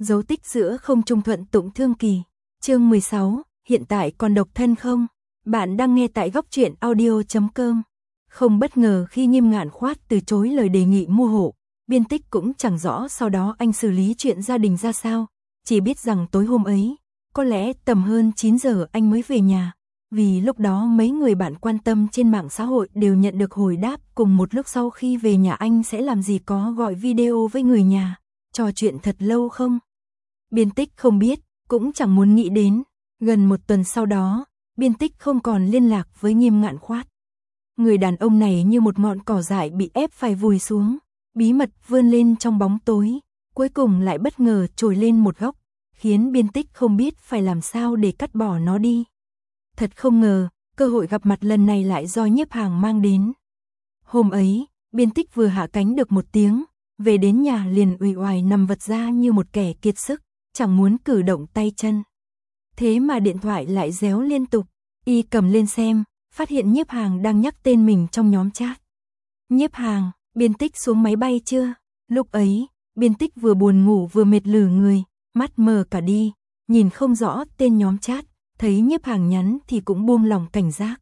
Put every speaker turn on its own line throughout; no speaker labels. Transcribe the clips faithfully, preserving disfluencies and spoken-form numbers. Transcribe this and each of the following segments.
Dấu tích giữa không trung thuận tụng thương kỳ. Chương mười sáu, hiện tại còn độc thân không? Bạn đang nghe tại góc truyện audio chấm com. Không bất ngờ khi Nghiêm Ngạn Khoát từ chối lời đề nghị mua hộ, Biên Tích cũng chẳng rõ sau đó anh xử lý chuyện gia đình ra sao, chỉ biết rằng tối hôm ấy, có lẽ tầm hơn chín giờ anh mới về nhà, vì lúc đó mấy người bạn quan tâm trên mạng xã hội đều nhận được hồi đáp cùng một lúc sau khi về nhà anh sẽ làm gì có gọi video với người nhà, trò chuyện thật lâu không? Biên Tích không biết, cũng chẳng muốn nghĩ đến, gần một tuần sau đó, Biên Tích không còn liên lạc với Nghiêm Ngạn Khoát. Người đàn ông này như một ngọn cỏ dại bị ép phải vùi xuống, bí mật vươn lên trong bóng tối, cuối cùng lại bất ngờ trồi lên một góc, khiến Biên Tích không biết phải làm sao để cắt bỏ nó đi. Thật không ngờ, cơ hội gặp mặt lần này lại do Nhiếp Hàng mang đến. Hôm ấy, Biên Tích vừa hạ cánh được một tiếng, về đến nhà liền uể oải nằm vật ra như một kẻ kiệt sức, chẳng muốn cử động tay chân. Thế mà điện thoại lại réo liên tục, y cầm lên xem, phát hiện Nhiếp Hàng đang nhắc tên mình trong nhóm chat. Nhiếp Hàng, Biên Tích xuống máy bay chưa? Lúc ấy, Biên Tích vừa buồn ngủ vừa mệt lử người, mắt mờ cả đi, nhìn không rõ tên nhóm chat, thấy Nhiếp Hàng nhắn thì cũng buông lòng cảnh giác.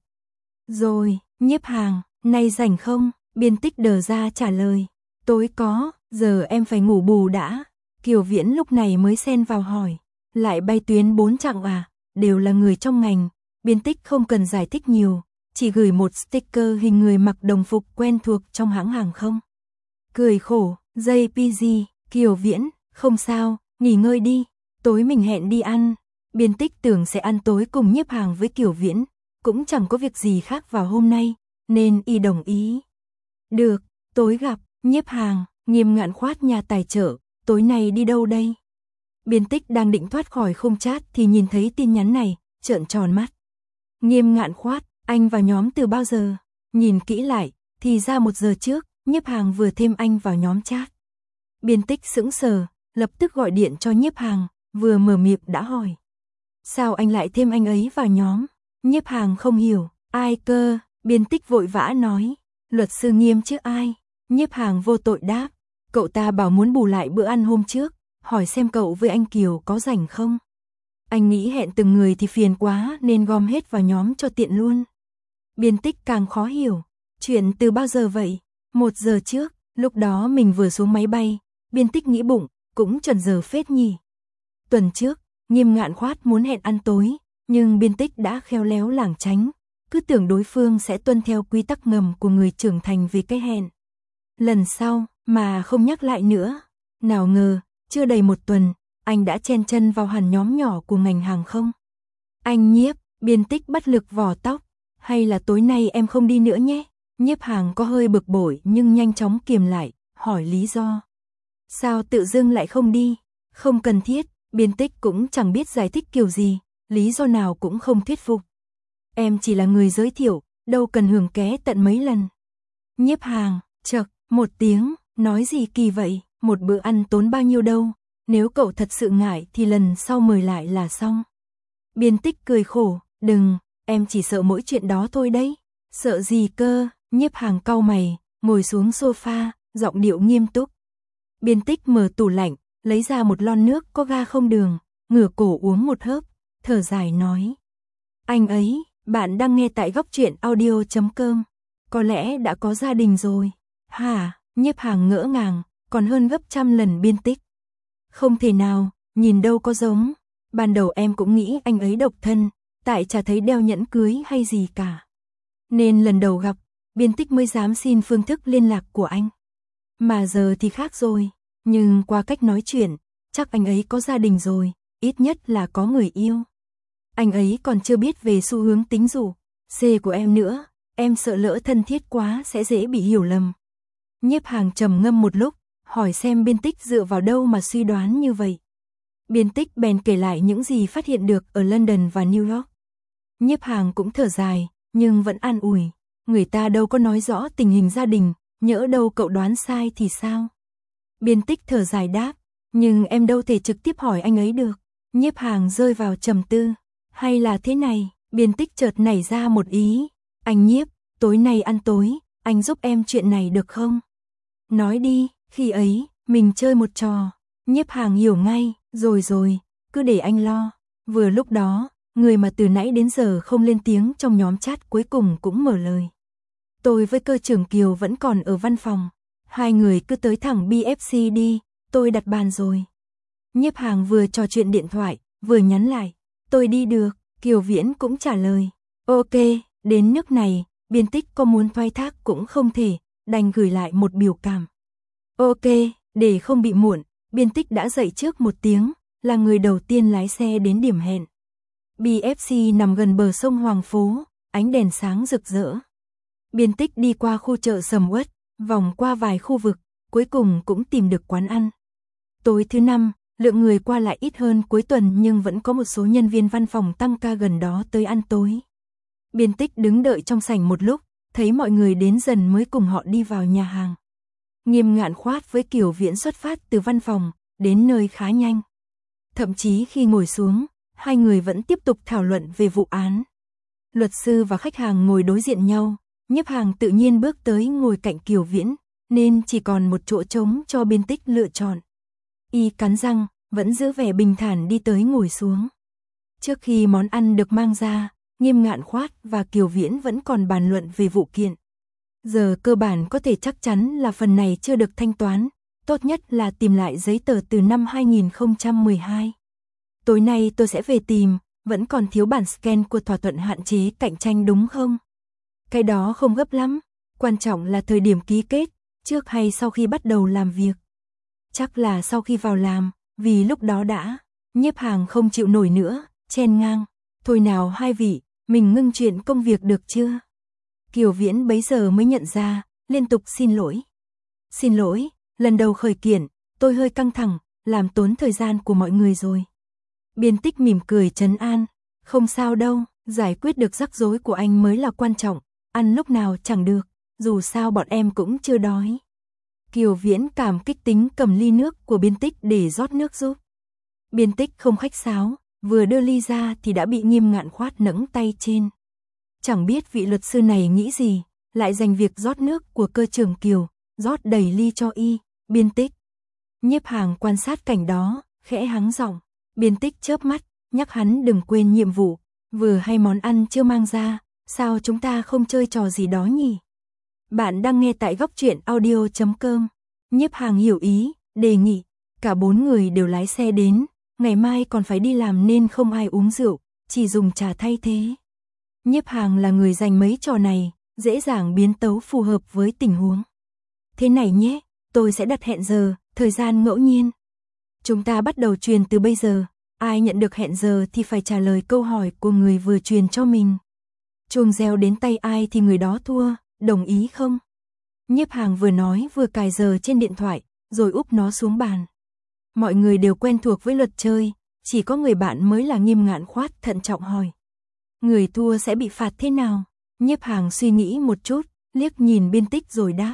Rồi, Nhiếp Hàng, nay rảnh không? Biên Tích đờ ra trả lời. Tối có, giờ em phải ngủ bù đã. Kiều Viễn lúc này mới xen vào hỏi. Lại bay tuyến bốn chặng à? Đều là người trong ngành. Biên Tích không cần giải thích nhiều, chỉ gửi một sticker hình người mặc đồng phục quen thuộc trong hãng hàng không. Cười khổ, jay pê giê, Kiều Viễn, không sao, nghỉ ngơi đi, tối mình hẹn đi ăn. Biên Tích tưởng sẽ ăn tối cùng Nhiếp Hàng với Kiều Viễn, cũng chẳng có việc gì khác vào hôm nay, nên y đồng ý. Được, tối gặp, Nhiếp Hàng, Nghiêm Ngạn Khoát nhà tài trợ, tối nay đi đâu đây? Biên Tích đang định thoát khỏi khung chat thì nhìn thấy tin nhắn này, trợn tròn mắt. Nghiêm Ngạn Khoát, anh vào nhóm từ bao giờ? Nhìn kỹ lại, thì ra một giờ trước, Nhiếp Hàng vừa thêm anh vào nhóm chat. Biên Tích sững sờ, lập tức gọi điện cho Nhiếp Hàng, vừa mở miệng đã hỏi. Sao anh lại thêm anh ấy vào nhóm? Nhiếp Hàng không hiểu, ai cơ? Biên Tích vội vã nói, luật sư Nghiêm chứ ai? Nhiếp Hàng vô tội đáp, cậu ta bảo muốn bù lại bữa ăn hôm trước, hỏi xem cậu với anh Kiều có rảnh không? Anh nghĩ hẹn từng người thì phiền quá nên gom hết vào nhóm cho tiện luôn. Biên Tích càng khó hiểu, chuyện từ bao giờ vậy? Một giờ trước, lúc đó mình vừa xuống máy bay, Biên Tích nghĩ bụng, cũng chuẩn giờ phết nhỉ. Tuần trước, Nghiêm Ngạn Khoát muốn hẹn ăn tối, nhưng Biên Tích đã khéo léo lảng tránh, cứ tưởng đối phương sẽ tuân theo quy tắc ngầm của người trưởng thành về cái hẹn. Lần sau, mà không nhắc lại nữa. Nào ngờ, chưa đầy một tuần, anh đã chen chân vào hẳn nhóm nhỏ của ngành hàng không. Anh Nhiếp, Biên Tích bất lực vò tóc, hay là tối nay em không đi nữa nhé? Nhiếp Hàng có hơi bực bội nhưng nhanh chóng kiềm lại, hỏi lý do. Sao tự dưng lại không đi? Không cần thiết, Biên Tích cũng chẳng biết giải thích kiểu gì, lý do nào cũng không thuyết phục. Em chỉ là người giới thiệu, đâu cần hưởng ké tận mấy lần. Nhiếp Hàng, chậc, một tiếng, nói gì kỳ vậy, một bữa ăn tốn bao nhiêu đâu, nếu cậu thật sự ngại thì lần sau mời lại là xong. Biên Tích cười khổ, đừng, em chỉ sợ mỗi chuyện đó thôi đấy. Sợ gì cơ? Nhiếp Hàng cau mày, ngồi xuống sofa, giọng điệu nghiêm túc. Biên Tích mở tủ lạnh, lấy ra một lon nước có ga không đường, ngửa cổ uống một hớp, thở dài nói. Anh ấy, bạn đang nghe tại góc truyện audio chấm com, có lẽ đã có gia đình rồi. Hả? Nhiếp Hàng ngỡ ngàng, còn hơn gấp trăm lần Biên Tích. Không thể nào, nhìn đâu có giống. Ban đầu em cũng nghĩ anh ấy độc thân, tại chả thấy đeo nhẫn cưới hay gì cả. Nên lần đầu gặp, Biên Tích mới dám xin phương thức liên lạc của anh. Mà giờ thì khác rồi, nhưng qua cách nói chuyện, chắc anh ấy có gia đình rồi, ít nhất là có người yêu. Anh ấy còn chưa biết về xu hướng tính dục C của em nữa, em sợ lỡ thân thiết quá sẽ dễ bị hiểu lầm. Nhiếp Hàng trầm ngâm một lúc, hỏi xem Biên Tích dựa vào đâu mà suy đoán như vậy. Biên Tích bèn kể lại những gì phát hiện được ở London và New York. Nhiếp Hàng cũng thở dài, nhưng vẫn an ủi, người ta đâu có nói rõ tình hình gia đình, nhỡ đâu cậu đoán sai thì sao? Biên Tích thở dài đáp, nhưng em đâu thể trực tiếp hỏi anh ấy được. Nhiếp Hàng rơi vào trầm tư, hay là thế này? Biên Tích chợt nảy ra một ý, anh Nhiếp, tối nay ăn tối, anh giúp em chuyện này được không? Nói đi, khi ấy, mình chơi một trò. Nhiếp Hàng hiểu ngay, Rồi rồi, cứ để anh lo. Vừa lúc đó, người mà từ nãy đến giờ không lên tiếng trong nhóm chat cuối cùng cũng mở lời. Tôi với cơ trưởng Kiều vẫn còn ở văn phòng. Hai người cứ tới thẳng bê ép xê đi, tôi đặt bàn rồi. Nhiếp Hàng vừa trò chuyện điện thoại, vừa nhắn lại. Tôi đi được, Kiều Viễn cũng trả lời. Ok, đến nước này, Biên Tích có muốn thoái thác cũng không thể, đành gửi lại một biểu cảm. Ok, để không bị muộn, Biên Tích đã dậy trước một tiếng, là người đầu tiên lái xe đến điểm hẹn. bê ép xê nằm gần bờ sông Hoàng Phố, ánh đèn sáng rực rỡ. Biên Tích đi qua khu chợ sầm uất, vòng qua vài khu vực, cuối cùng cũng tìm được quán ăn. Tối thứ năm, lượng người qua lại ít hơn cuối tuần nhưng vẫn có một số nhân viên văn phòng tăng ca gần đó tới ăn tối. Biên Tích đứng đợi trong sảnh một lúc, thấy mọi người đến dần mới cùng họ đi vào nhà hàng. Nghiêm Ngạn Khoát với Kiều Viễn xuất phát từ văn phòng, đến nơi khá nhanh. Thậm chí khi ngồi xuống, hai người vẫn tiếp tục thảo luận về vụ án. Luật sư và khách hàng ngồi đối diện nhau, Nhiếp Hàng tự nhiên bước tới ngồi cạnh Kiều Viễn, nên chỉ còn một chỗ trống cho Biên Tích lựa chọn. Y cắn răng, vẫn giữ vẻ bình thản đi tới ngồi xuống. Trước khi món ăn được mang ra, Nghiêm Ngạn Khoát và Kiều Viễn vẫn còn bàn luận về vụ kiện. Giờ cơ bản có thể chắc chắn là phần này chưa được thanh toán, tốt nhất là tìm lại giấy tờ từ năm hai nghìn không trăm mười hai. Tối nay tôi sẽ về tìm, vẫn còn thiếu bản scan của thỏa thuận hạn chế cạnh tranh đúng không? Cái đó không gấp lắm, quan trọng là thời điểm ký kết, trước hay sau khi bắt đầu làm việc. Chắc là sau khi vào làm, vì lúc đó đã. Nhiếp Hàng không chịu nổi nữa, chen ngang. Thôi nào hai vị, mình ngưng chuyện công việc được chưa? Kiều Viễn bấy giờ mới nhận ra, liên tục xin lỗi. Xin lỗi, lần đầu khởi kiện, tôi hơi căng thẳng, làm tốn thời gian của mọi người rồi. Biên Tích mỉm cười trấn an. Không sao đâu, giải quyết được rắc rối của anh mới là quan trọng, ăn lúc nào chẳng được, dù sao bọn em cũng chưa đói. Kiều Viễn cảm kích tính cầm ly nước của Biên Tích để rót nước giúp. Biên Tích không khách sáo, vừa đưa ly ra thì đã bị Nghiêm Ngạn Khoát nẫng tay trên. Chẳng biết vị luật sư này nghĩ gì, lại dành việc rót nước của cơ trưởng Kiều, rót đầy ly cho y. Biên Tích. Nhiếp Hàng quan sát cảnh đó, khẽ hắng giọng. Biên Tích chớp mắt, nhắc hắn đừng quên nhiệm vụ, vừa hay món ăn chưa mang ra, sao chúng ta không chơi trò gì đó nhỉ? Bạn đang nghe tại góc truyện audio chấm com. Nhiếp Hàng hiểu ý, đề nghị. Cả bốn người đều lái xe đến, ngày mai còn phải đi làm nên không ai uống rượu, chỉ dùng trà thay thế. Nhiếp Hàng là người dành mấy trò này, dễ dàng biến tấu phù hợp với tình huống. Thế này nhé, tôi sẽ đặt hẹn giờ, thời gian ngẫu nhiên. Chúng ta bắt đầu truyền từ bây giờ, ai nhận được hẹn giờ thì phải trả lời câu hỏi của người vừa truyền cho mình. Chuông reo đến tay ai thì người đó thua, đồng ý không? Nhiếp Hàng vừa nói vừa cài giờ trên điện thoại, rồi úp nó xuống bàn. Mọi người đều quen thuộc với luật chơi, chỉ có người bạn mới là Nghiêm Ngạn Khoát thận trọng hỏi. Người thua sẽ bị phạt thế nào? Nhiếp Hàng suy nghĩ một chút, liếc nhìn Biên Tích rồi đáp.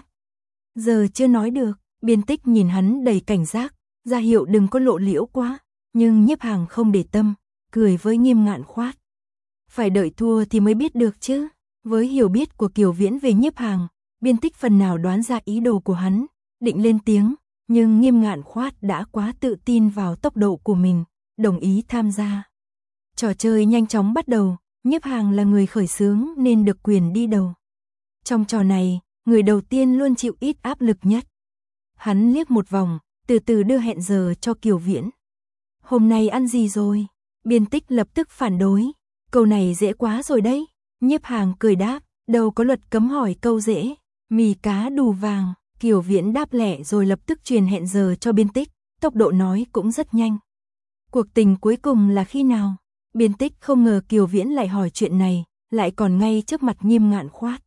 Giờ chưa nói được, Biên Tích nhìn hắn đầy cảnh giác, ra hiệu đừng có lộ liễu quá, nhưng Nhiếp Hàng không để tâm, cười với Nghiêm Ngạn Khoát. Phải đợi thua thì mới biết được chứ. Với hiểu biết của Kiều Viễn về Nhiếp Hàng, Biên Tích phần nào đoán ra ý đồ của hắn, định lên tiếng, nhưng Nghiêm Ngạn Khoát đã quá tự tin vào tốc độ của mình, đồng ý tham gia. Trò chơi nhanh chóng bắt đầu, Nhiếp Hàng là người khởi xướng nên được quyền đi đầu. Trong trò này, người đầu tiên luôn chịu ít áp lực nhất. Hắn liếc một vòng, từ từ đưa hẹn giờ cho Kiều Viễn. Hôm nay ăn gì rồi? Biên Tích lập tức phản đối. Câu này dễ quá rồi đấy. Nhiếp Hàng cười đáp, đâu có luật cấm hỏi câu dễ. Mì cá đù vàng. Kiều Viễn đáp lẹ rồi lập tức truyền hẹn giờ cho Biên Tích, tốc độ nói cũng rất nhanh. Cuộc tình cuối cùng là khi nào? Biên Tích không ngờ Kiều Viễn lại hỏi chuyện này, lại còn ngay trước mặt Nghiêm Ngạn Khoát.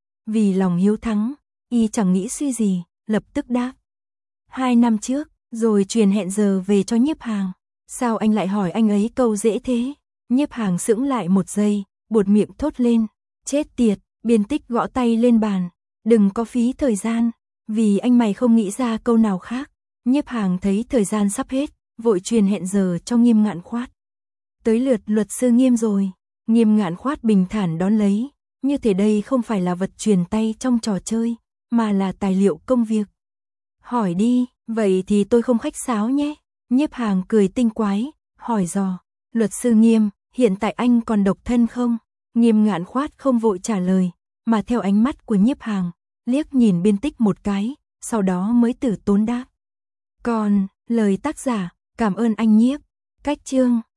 Vì lòng hiếu thắng, y chẳng nghĩ suy gì, lập tức đáp. Hai năm trước, rồi truyền hẹn giờ về cho Nhiếp Hàng. Sao anh lại hỏi anh ấy câu dễ thế? Nhiếp Hàng sững lại một giây, buột miệng thốt lên. Chết tiệt, Biên Tích gõ tay lên bàn. Đừng có phí thời gian, vì anh mày không nghĩ ra câu nào khác. Nhiếp Hàng thấy thời gian sắp hết, vội truyền hẹn giờ cho Nghiêm Ngạn Khoát. Tới lượt luật sư Nghiêm rồi. Nghiêm Ngạn Khoát bình thản đón lấy, như thể đây không phải là vật truyền tay trong trò chơi, mà là tài liệu công việc. Hỏi đi, vậy thì tôi không khách sáo nhé. Nhiếp Hàng cười tinh quái, hỏi dò, luật sư Nghiêm, hiện tại anh còn độc thân không? Nghiêm Ngạn Khoát không vội trả lời, mà theo ánh mắt của Nhiếp Hàng, liếc nhìn Biên Tích một cái, sau đó mới tử tốn đáp. Còn, lời tác giả, cảm ơn anh Nhiếp. Cách chương